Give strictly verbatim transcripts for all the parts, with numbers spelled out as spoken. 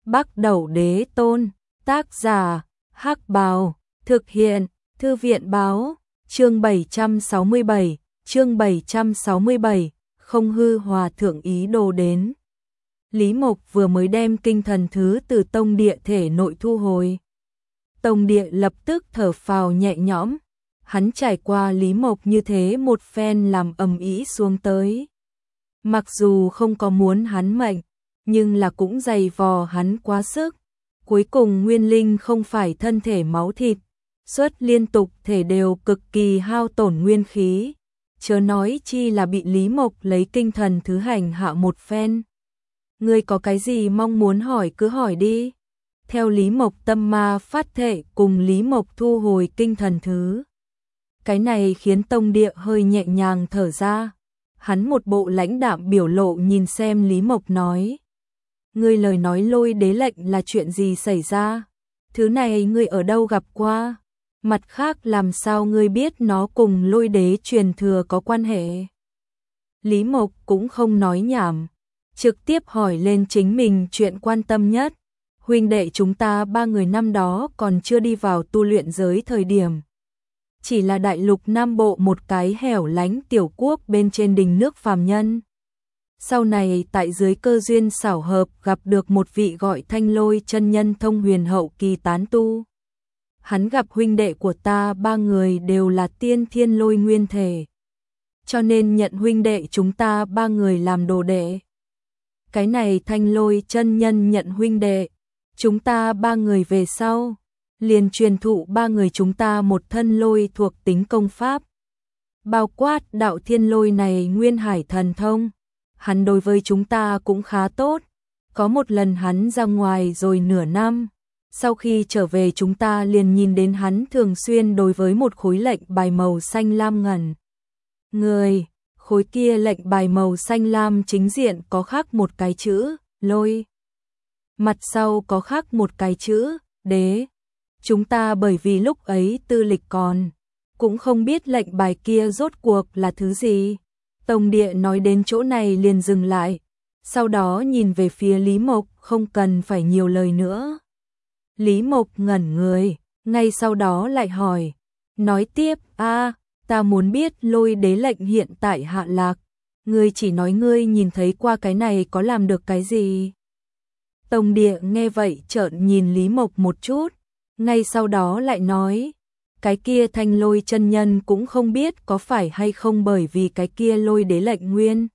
Bắc Đẩu Đế Tôn, tác giả, Hắc Bào, thực hiện, Thư viện báo, chương bảy trăm sáu mươi bảy, chương bảy trăm sáu mươi bảy, không hư hòa thượng ý đồ đến. Lý Mộc vừa mới đem kinh thần thứ từ tông địa thể nội thu hồi. Tông địa lập tức thở phào nhẹ nhõm, hắn trải qua Lý Mộc như thế một phen làm ầm ĩ xuống tới. Mặc dù không có muốn hắn mệnh, nhưng là cũng dày vò hắn quá sức. Cuối cùng nguyên linh không phải thân thể máu thịt, suốt liên tục thể đều cực kỳ hao tổn nguyên khí. Chớ nói chi là bị Lý Mộc lấy kinh thần thứ hành hạ một phen. Ngươi có cái gì mong muốn hỏi cứ hỏi đi. Theo Lý Mộc tâm ma phát thệ cùng Lý Mộc thu hồi kinh thần thứ. Cái này khiến tông địa hơi nhẹ nhàng thở ra. Hắn một bộ lãnh đạm biểu lộ nhìn xem Lý Mộc nói. Ngươi lời nói lôi đế lệnh là chuyện gì xảy ra? Thứ này ngươi ở đâu gặp qua? Mặt khác làm sao ngươi biết nó cùng lôi đế truyền thừa có quan hệ? Lý Mộc cũng không nói nhảm, trực tiếp hỏi lên chính mình chuyện quan tâm nhất. Huynh đệ chúng ta ba người năm đó còn chưa đi vào tu luyện giới thời điểm. Chỉ là đại lục Nam Bộ một cái hẻo lánh tiểu quốc bên trên đỉnh nước phàm nhân. Sau này tại dưới cơ duyên xảo hợp gặp được một vị gọi Thanh Lôi chân nhân thông huyền hậu kỳ tán tu. Hắn gặp huynh đệ của ta ba người đều là tiên thiên lôi nguyên thể. Cho nên nhận huynh đệ chúng ta ba người làm đồ đệ. Cái này Thanh Lôi chân nhân nhận huynh đệ. Chúng ta ba người về sau. Liền truyền thụ ba người chúng ta một thân lôi thuộc tính công pháp. Bao quát đạo thiên lôi này nguyên hải thần thông. Hắn đối với chúng ta cũng khá tốt. Có một lần hắn ra ngoài rồi nửa năm. Sau khi trở về chúng ta liền nhìn đến hắn thường xuyên đối với một khối lệnh bài màu xanh lam ngẩn. Người, khối kia lệnh bài màu xanh lam chính diện có khắc một cái chữ, lôi. Mặt sau có khắc một cái chữ, đế. Chúng ta bởi vì lúc ấy tư lịch còn, cũng không biết lệnh bài kia rốt cuộc là thứ gì. Tông địa nói đến chỗ này liền dừng lại, sau đó nhìn về phía Lý Mộc không cần phải nhiều lời nữa. Lý Mộc ngẩn người, ngay sau đó lại hỏi, nói tiếp, a, ta muốn biết lôi đế lệnh hiện tại hạ lạc, ngươi chỉ nói ngươi nhìn thấy qua cái này có làm được cái gì. Tông địa nghe vậy trợn nhìn Lý Mộc một chút, ngay sau đó lại nói, cái kia Thanh Lôi chân nhân cũng không biết có phải hay không bởi vì cái kia lôi đế lệnh nguyên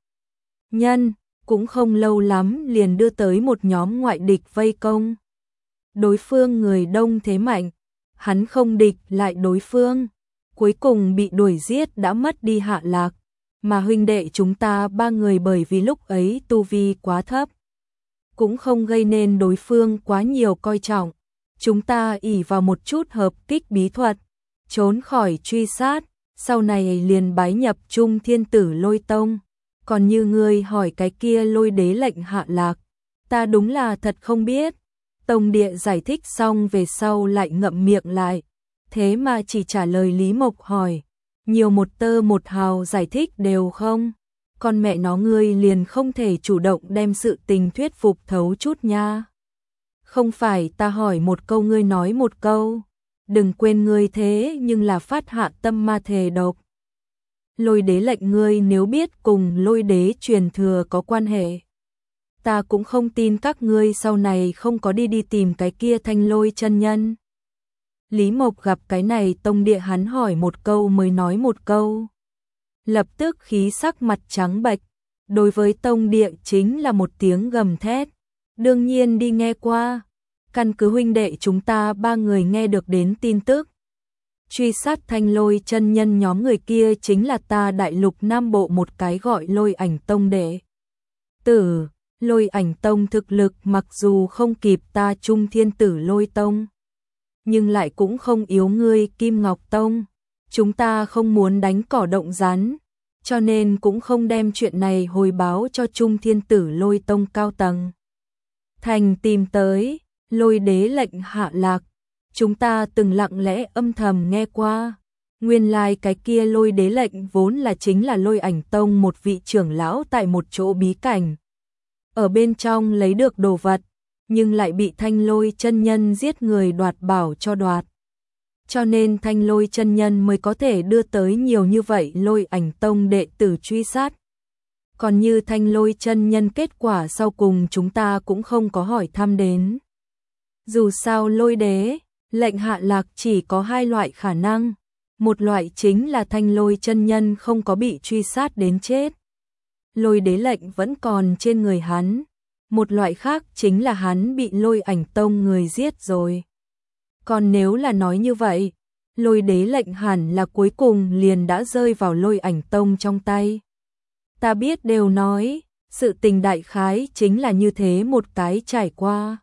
nhân, cũng không lâu lắm liền đưa tới một nhóm ngoại địch vây công. Đối phương người đông thế mạnh, hắn không địch lại đối phương, cuối cùng bị đuổi giết đã mất đi hạ lạc, mà huynh đệ chúng ta ba người bởi vì lúc ấy tu vi quá thấp, cũng không gây nên đối phương quá nhiều coi trọng. Chúng ta ỷ vào một chút hợp kích bí thuật, trốn khỏi truy sát, sau này liền bái nhập Trung Thiên Tử Lôi Tông. Còn như ngươi hỏi cái kia lôi đế lệnh hạ lạc, ta đúng là thật không biết. Tông địa giải thích xong về sau lại ngậm miệng lại, thế mà chỉ trả lời Lý Mộc hỏi, nhiều một tơ một hào giải thích đều không. Con mẹ nó ngươi liền không thể chủ động đem sự tình thuyết phục thấu chút nha. Không phải ta hỏi một câu ngươi nói một câu. Đừng quên ngươi thế nhưng là phát hạ tâm ma thề độc. Lôi đế lệnh ngươi nếu biết cùng lôi đế truyền thừa có quan hệ. Ta cũng không tin các ngươi sau này không có đi đi tìm cái kia Thanh Lôi chân nhân. Lý Mộc gặp cái này tông địa hắn hỏi một câu mới nói một câu. Lập tức khí sắc mặt trắng bệch. Đối với tông địa chính là một tiếng gầm thét. Đương nhiên đi nghe qua. Căn cứ huynh đệ chúng ta ba người nghe được đến tin tức. Truy sát Thanh Lôi chân nhân nhóm người kia chính là ta đại lục Nam Bộ một cái gọi Lôi Ảnh Tông đệ tử. Lôi Ảnh Tông thực lực mặc dù không kịp ta Trung Thiên Tử Lôi Tông, nhưng lại cũng không yếu ngươi Kim Ngọc Tông. Chúng ta không muốn đánh cỏ động rắn, cho nên cũng không đem chuyện này hồi báo cho Trung Thiên Tử Lôi Tông cao tầng. Thành tìm tới, lôi đế lệnh hạ lạc, chúng ta từng lặng lẽ âm thầm nghe qua. Nguyên lai like cái kia lôi đế lệnh vốn là chính là Lôi Ảnh Tông một vị trưởng lão tại một chỗ bí cảnh. Ở bên trong lấy được đồ vật, nhưng lại bị Thanh Lôi chân nhân giết người đoạt bảo cho đoạt. Cho nên Thanh Lôi chân nhân mới có thể đưa tới nhiều như vậy Lôi Ảnh Tông đệ tử truy sát. Còn như Thanh Lôi chân nhân kết quả sau cùng chúng ta cũng không có hỏi thăm đến. Dù sao Lôi đế, lệnh hạ lạc chỉ có hai loại khả năng. Một loại chính là Thanh Lôi chân nhân không có bị truy sát đến chết. Lôi đế lệnh vẫn còn trên người hắn. Một loại khác chính là hắn bị Lôi Ảnh Tông người giết rồi. Còn nếu là nói như vậy, Lôi đế lệnh hẳn là cuối cùng liền đã rơi vào Lôi Ảnh Tông trong tay. Ta biết đều nói, sự tình đại khái chính là như thế một cái trải qua.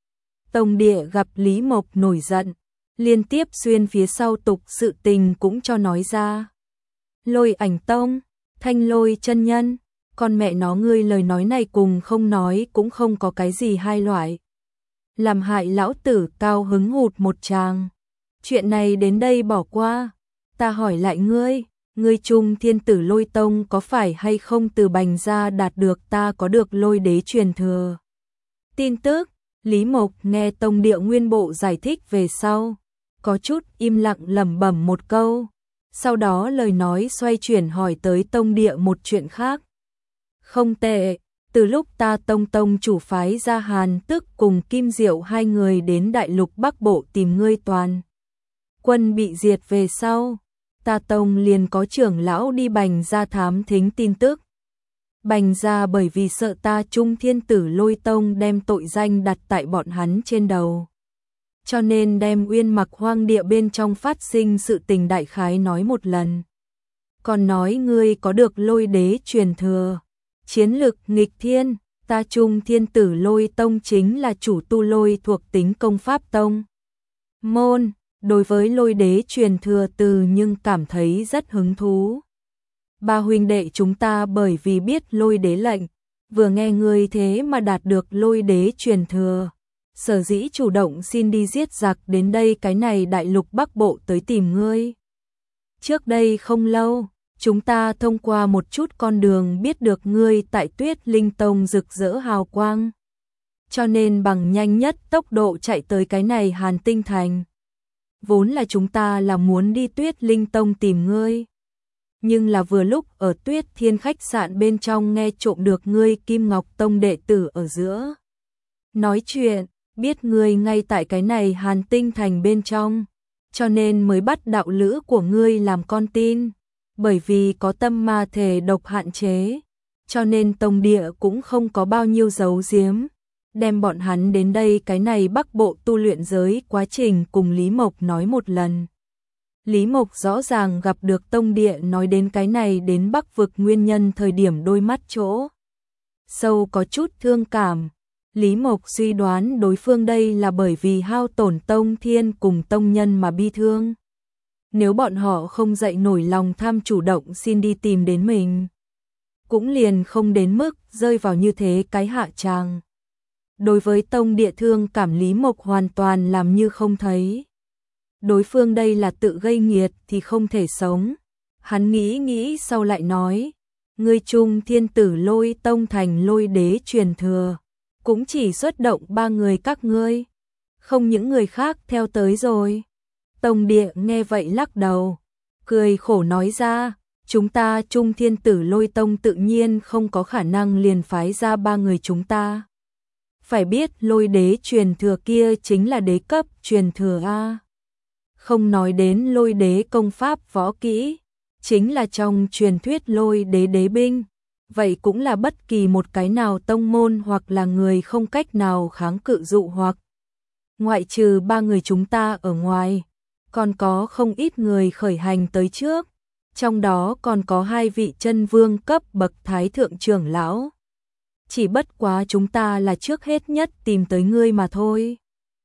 Tông địa gặp Lý Mộc nổi giận, liên tiếp xuyên phía sau tục sự tình cũng cho nói ra. Lôi Ảnh Tông, Thanh Lôi chân nhân, con mẹ nó ngươi lời nói này cùng không nói cũng không có cái gì hai loại. Làm hại lão tử cao hứng hụt một tràng. Chuyện này đến đây bỏ qua, ta hỏi lại ngươi, ngươi Trung Thiên Tử Lôi Tông có phải hay không từ Bành gia đạt được ta có được Lôi đế truyền thừa? Tin tức, Lý Mộc nghe Tông Địa Nguyên Bộ giải thích về sau, có chút im lặng lẩm bẩm một câu, sau đó lời nói xoay chuyển hỏi tới Tông Địa một chuyện khác. Không tệ, từ lúc ta Tông Tông chủ phái ra Hàn Tức cùng Kim Diệu hai người đến Đại Lục Bắc Bộ tìm ngươi toàn quân bị diệt về sau, ta Tông liền có trưởng lão đi Bành gia thám thính tin tức. Bành gia bởi vì sợ ta Trung Thiên Tử Lôi Tông đem tội danh đặt tại bọn hắn trên đầu, cho nên đem Uyên Mặc hoang địa bên trong phát sinh sự tình đại khái nói một lần. Còn nói ngươi có được Lôi đế truyền thừa, chiến lực nghịch thiên, ta Trung Thiên Tử Lôi Tông chính là chủ tu lôi thuộc tính công pháp tông môn, đối với Lôi đế truyền thừa từ nhưng cảm thấy rất hứng thú. Ba huynh đệ chúng ta bởi vì biết Lôi đế lệnh, vừa nghe ngươi thế mà đạt được Lôi đế truyền thừa, sở dĩ chủ động xin đi giết giặc đến đây cái này Đại Lục Bắc Bộ tới tìm ngươi. Trước đây không lâu, chúng ta thông qua một chút con đường biết được ngươi tại Tuyết Linh Tông rực rỡ hào quang, cho nên bằng nhanh nhất tốc độ chạy tới cái này Hàn Tinh Thành. Vốn là chúng ta là muốn đi Tuyết Linh Tông tìm ngươi, nhưng là vừa lúc ở Tuyết Thiên khách sạn bên trong nghe trộm được ngươi Kim Ngọc Tông đệ tử ở giữa nói chuyện, biết ngươi ngay tại cái này Hàn Tinh Thành bên trong, cho nên mới bắt đạo lữ của ngươi làm con tin. Bởi vì có tâm ma thể độc hạn chế, cho nên Tông Địa cũng không có bao nhiêu giấu giếm, đem bọn hắn đến đây cái này Bắc Bộ tu luyện giới quá trình cùng Lý Mộc nói một lần. Lý Mộc rõ ràng gặp được Tông Địa nói đến cái này đến Bắc vực nguyên nhân thời điểm đôi mắt chỗ sâu có chút thương cảm. Lý Mộc suy đoán đối phương đây là bởi vì hao tổn Tông Thiên cùng Tông Nhân mà bi thương. Nếu bọn họ không dậy nổi lòng tham chủ động xin đi tìm đến mình, cũng liền không đến mức rơi vào như thế cái hạ tràng. Đối với Tông Địa thương cảm Lý Mộc hoàn toàn làm như không thấy. Đối phương đây là tự gây nghiệt thì không thể sống. Hắn nghĩ nghĩ sau lại nói, ngươi Trung Thiên Tử Lôi Tông thành Lôi đế truyền thừa, cũng chỉ xuất động ba người các ngươi, không những người khác theo tới rồi. Tông Địa nghe vậy lắc đầu, cười khổ nói ra, chúng ta Trung Thiên Tử Lôi Tông tự nhiên không có khả năng liền phái ra ba người chúng ta. Phải biết Lôi đế truyền thừa kia chính là đế cấp truyền thừa A. Không nói đến Lôi đế công pháp võ kỹ, chính là trong truyền thuyết Lôi đế đế binh, vậy cũng là bất kỳ một cái nào tông môn hoặc là người không cách nào kháng cự dụ hoặc. Ngoại trừ ba người chúng ta ở ngoài, còn có không ít người khởi hành tới trước, trong đó còn có hai vị chân vương cấp bậc thái thượng trưởng lão. Chỉ bất quá chúng ta là trước hết nhất tìm tới ngươi mà thôi.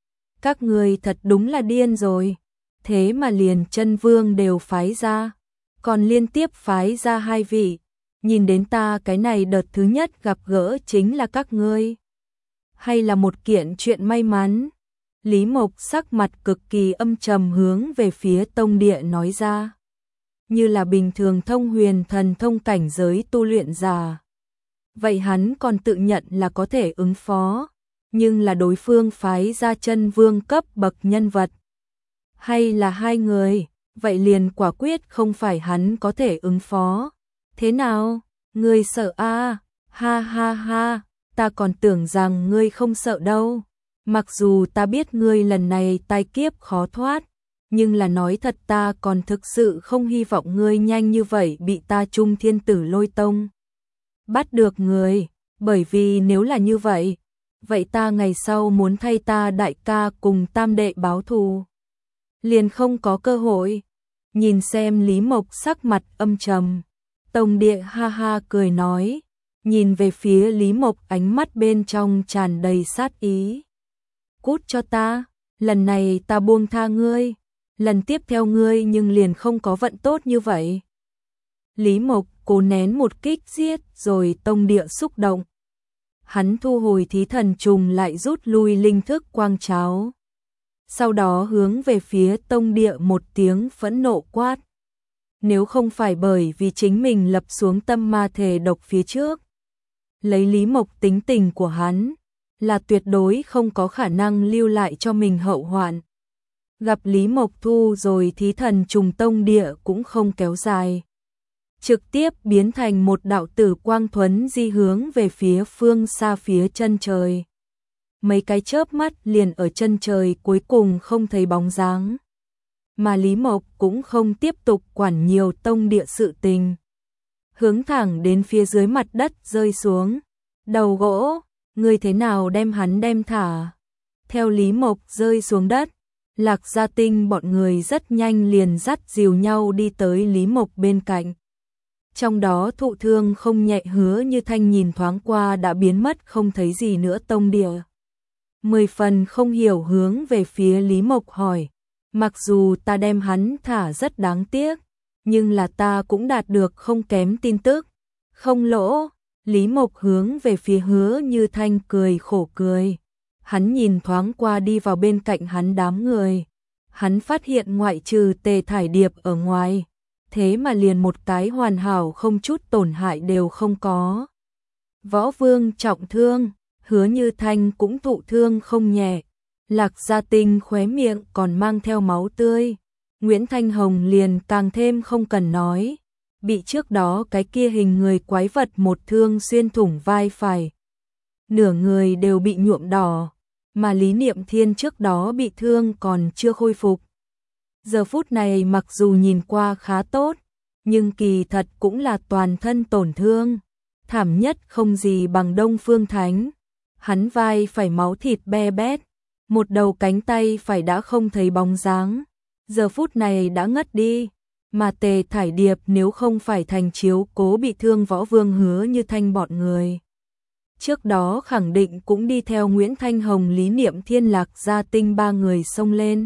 Các ngươi thật đúng là điên rồi, thế mà liền chân vương đều phái ra, còn liên tiếp phái ra hai vị, nhìn đến ta cái này đợt thứ nhất gặp gỡ chính là các ngươi. Hay là một kiện chuyện may mắn. Lý Mộc sắc mặt cực kỳ âm trầm hướng về phía Tông Địa nói ra. Như là bình thường thông huyền thần thông cảnh giới tu luyện giả. Vậy hắn còn tự nhận là có thể ứng phó. nhưng là đối phương phái ra chân vương cấp bậc nhân vật. Hay là hai người, vậy liền quả quyết không phải hắn có thể ứng phó. Thế nào, ngươi sợ a? À? Ha ha ha, ta còn tưởng rằng ngươi không sợ đâu. Mặc dù ta biết ngươi lần này tai kiếp khó thoát, nhưng là nói thật ta còn thực sự không hy vọng ngươi nhanh như vậy bị ta Trung Thiên Tử Lôi Tông bắt được người, bởi vì nếu là như vậy, vậy ta ngày sau muốn thay ta đại ca cùng tam đệ báo thù, liền không có cơ hội. Nhìn xem Lý Mộc sắc mặt âm trầm, Tông Địa ha ha cười nói, nhìn về phía Lý Mộc ánh mắt bên trong tràn đầy sát ý. Cút cho ta, lần này ta buông tha ngươi, lần tiếp theo ngươi nhưng liền không có vận tốt như vậy. Lý Mộc cố nén một kích giết rồi Tông Địa xúc động. Hắn thu hồi thí thần trùng lại rút lui linh thức quang cháo. Sau đó hướng về phía Tông Địa một tiếng phẫn nộ quát. Nếu không phải bởi vì chính mình lập xuống tâm ma thể độc phía trước, lấy Lý Mộc tính tình của hắn, là tuyệt đối không có khả năng lưu lại cho mình hậu hoạn. Gặp Lý Mộc thu rồi thí thần trùng Tông Địa cũng không kéo dài. Trực tiếp biến thành một đạo tử quang thuấn di hướng về phía phương xa phía chân trời. Mấy cái chớp mắt liền ở chân trời cuối cùng không thấy bóng dáng. Mà Lý Mộc cũng không tiếp tục quản nhiều Tông Địa sự tình. Hướng thẳng đến phía dưới mặt đất rơi xuống. Đầu gỗ, người thế nào đem hắn đem thả. Theo Lý Mộc rơi xuống đất, Lạc Gia Tinh bọn người rất nhanh liền dắt dìu nhau đi tới Lý Mộc bên cạnh. Trong đó thụ thương không nhẹ Hứa Như Thanh nhìn thoáng qua đã biến mất không thấy gì nữa Tông Địa. Mười phần không hiểu hướng về phía Lý Mộc hỏi, mặc dù ta đem hắn thả rất đáng tiếc, nhưng là ta cũng đạt được không kém tin tức. Không lỗ, Lý Mộc hướng về phía Hứa Như Thanh cười khổ cười. Hắn nhìn thoáng qua đi vào bên cạnh hắn đám người. Hắn phát hiện ngoại trừ Tề Thải Điệp ở ngoài, thế mà liền một cái hoàn hảo không chút tổn hại đều không có. Võ Vương trọng thương, Hứa Như Thanh cũng thụ thương không nhẹ. Lạc Gia Tinh khóe miệng còn mang theo máu tươi. Nguyễn Thanh Hồng liền càng thêm không cần nói. Bị trước đó cái kia hình người quái vật một thương xuyên thủng vai phải. Nửa người đều bị nhuộm đỏ. Mà Lý Niệm Thiên trước đó bị thương còn chưa khôi phục. Giờ phút này mặc dù nhìn qua khá tốt, nhưng kỳ thật cũng là toàn thân tổn thương. Thảm nhất không gì bằng Đông Phương Thánh. Hắn vai phải máu thịt be bét, một đầu cánh tay phải đã không thấy bóng dáng. Giờ phút này đã ngất đi, mà Tề Thải Điệp nếu không phải thành chiếu cố bị thương Võ Vương Hứa Như Thanh bọn người. Trước đó khẳng định cũng đi theo Nguyễn Thanh Hồng Lý Niệm Thiên Lạc Gia Tinh ba người xông lên.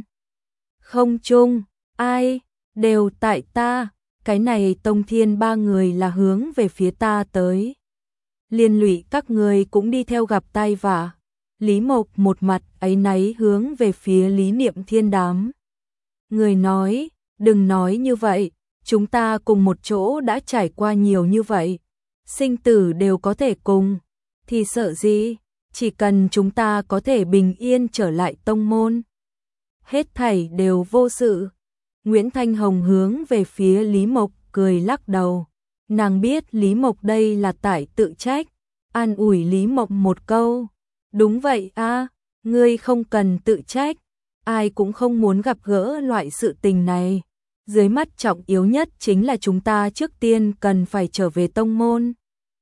Không chung, ai, đều tại ta, cái này Tông Thiên ba người là hướng về phía ta tới. Liên lụy các người cũng đi theo gặp tai vạ. Lý Mộc một mặt áy náy hướng về phía Lý Niệm Thiên đám. Người nói, đừng nói như vậy, chúng ta cùng một chỗ đã trải qua nhiều như vậy. Sinh tử đều có thể cùng, thì sợ gì, chỉ cần chúng ta có thể bình yên trở lại tông môn. Hết thảy đều vô sự. Nguyễn Thanh Hồng hướng về phía Lý Mộc cười lắc đầu. Nàng biết Lý Mộc đây là tại tự trách, an ủi Lý Mộc một câu. Đúng vậy a, ngươi không cần tự trách, ai cũng không muốn gặp gỡ loại sự tình này. Dưới mắt trọng yếu nhất chính là chúng ta trước tiên cần phải trở về tông môn.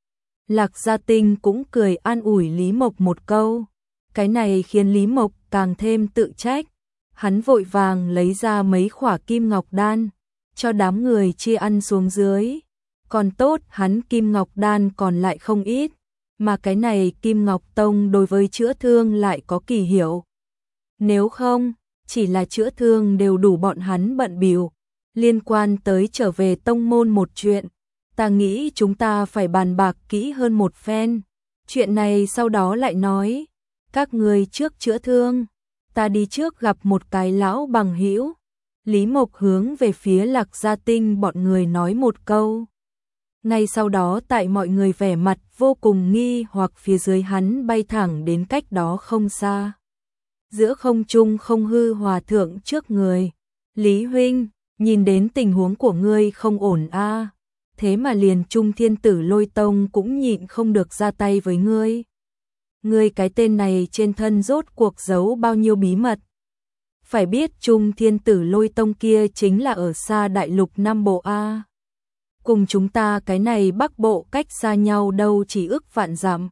Lạc Gia Tinh cũng cười an ủi Lý Mộc một câu. Cái này khiến Lý Mộc càng thêm tự trách. Hắn vội vàng lấy ra mấy khỏa kim ngọc đan, cho đám người chia ăn xuống dưới. Còn tốt hắn kim ngọc đan còn lại không ít, mà cái này Kim Ngọc Tông đối với chữa thương lại có kỳ hiệu. Nếu không, chỉ là chữa thương đều đủ bọn hắn bận bịu. Liên quan tới trở về tông môn một chuyện, ta nghĩ chúng ta phải bàn bạc kỹ hơn một phen. Chuyện này sau đó lại nói, các người trước chữa thương, ta đi trước gặp một cái lão bằng hữu. Lý Mộc hướng về phía Lạc Gia Tinh bọn người nói một câu. Ngay sau đó tại mọi người vẻ mặt vô cùng nghi hoặc phía dưới hắn bay thẳng đến cách đó không xa. Giữa không trung không hư hòa thượng trước người. Lý huynh, nhìn đến tình huống của ngươi không ổn a, thế mà liền Trung Thiên Tử Lôi Tông cũng nhịn không được ra tay với ngươi. Ngươi cái tên này trên thân rốt cuộc giấu bao nhiêu bí mật. Phải biết Trung Thiên Tử Lôi Tông kia chính là ở xa đại lục Nam Bộ a. Cùng chúng ta cái này Bắc Bộ cách xa nhau đâu chỉ ước vạn dặm.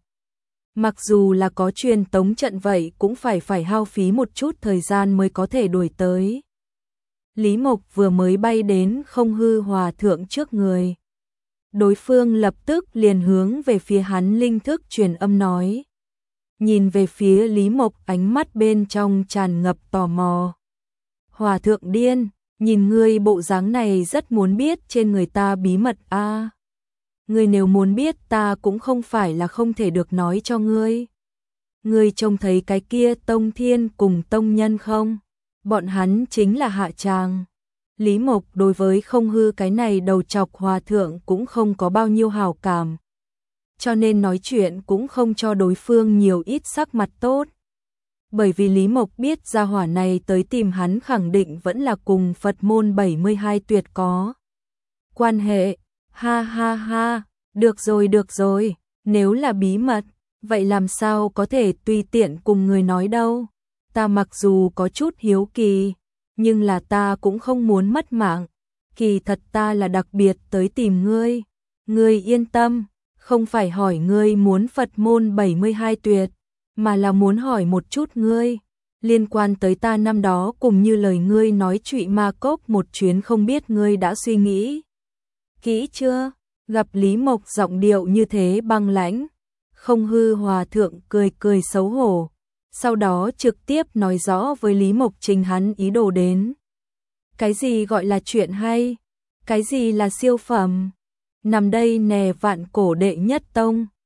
Mặc dù là có truyền tống trận vậy cũng phải phải hao phí một chút thời gian mới có thể đuổi tới. Lý Mộc vừa mới bay đến không hư hòa thượng trước người. Đối phương lập tức liền hướng về phía hắn linh thức truyền âm nói. Nhìn về phía Lý Mộc ánh mắt bên trong tràn ngập tò mò. Hòa thượng điên, nhìn ngươi bộ dáng này rất muốn biết trên người ta bí mật a. À, ngươi nếu muốn biết ta cũng không phải là không thể được nói cho ngươi. Ngươi trông thấy cái kia Tông Thiên cùng Tông Nhân không? Bọn hắn chính là hạ tràng. Lý Mộc đối với không hư cái này đầu chọc hòa thượng cũng không có bao nhiêu hảo cảm. Cho nên nói chuyện cũng không cho đối phương nhiều ít sắc mặt tốt. Bởi vì Lý Mộc biết gia hỏa này tới tìm hắn khẳng định vẫn là cùng Phật môn bảy mươi hai tuyệt có quan hệ. Ha ha ha, được rồi được rồi, nếu là bí mật, vậy làm sao có thể tùy tiện cùng người nói đâu. Ta mặc dù có chút hiếu kỳ, nhưng là ta cũng không muốn mất mạng. Kỳ thật ta là đặc biệt tới tìm ngươi. Ngươi yên tâm, không phải hỏi ngươi muốn Phật môn bảy mươi hai tuyệt, mà là muốn hỏi một chút ngươi. Liên quan tới ta năm đó cùng như lời ngươi nói Trụy Ma Cốc một chuyến không biết ngươi đã suy nghĩ kỹ chưa? Gặp Lý Mộc giọng điệu như thế băng lãnh, không hư hòa thượng cười cười xấu hổ. Sau đó trực tiếp nói rõ với Lý Mộc trình hắn ý đồ đến. Cái gì gọi là chuyện hay? Cái gì là siêu phẩm? Nằm đây nè vạn cổ đệ nhất tông.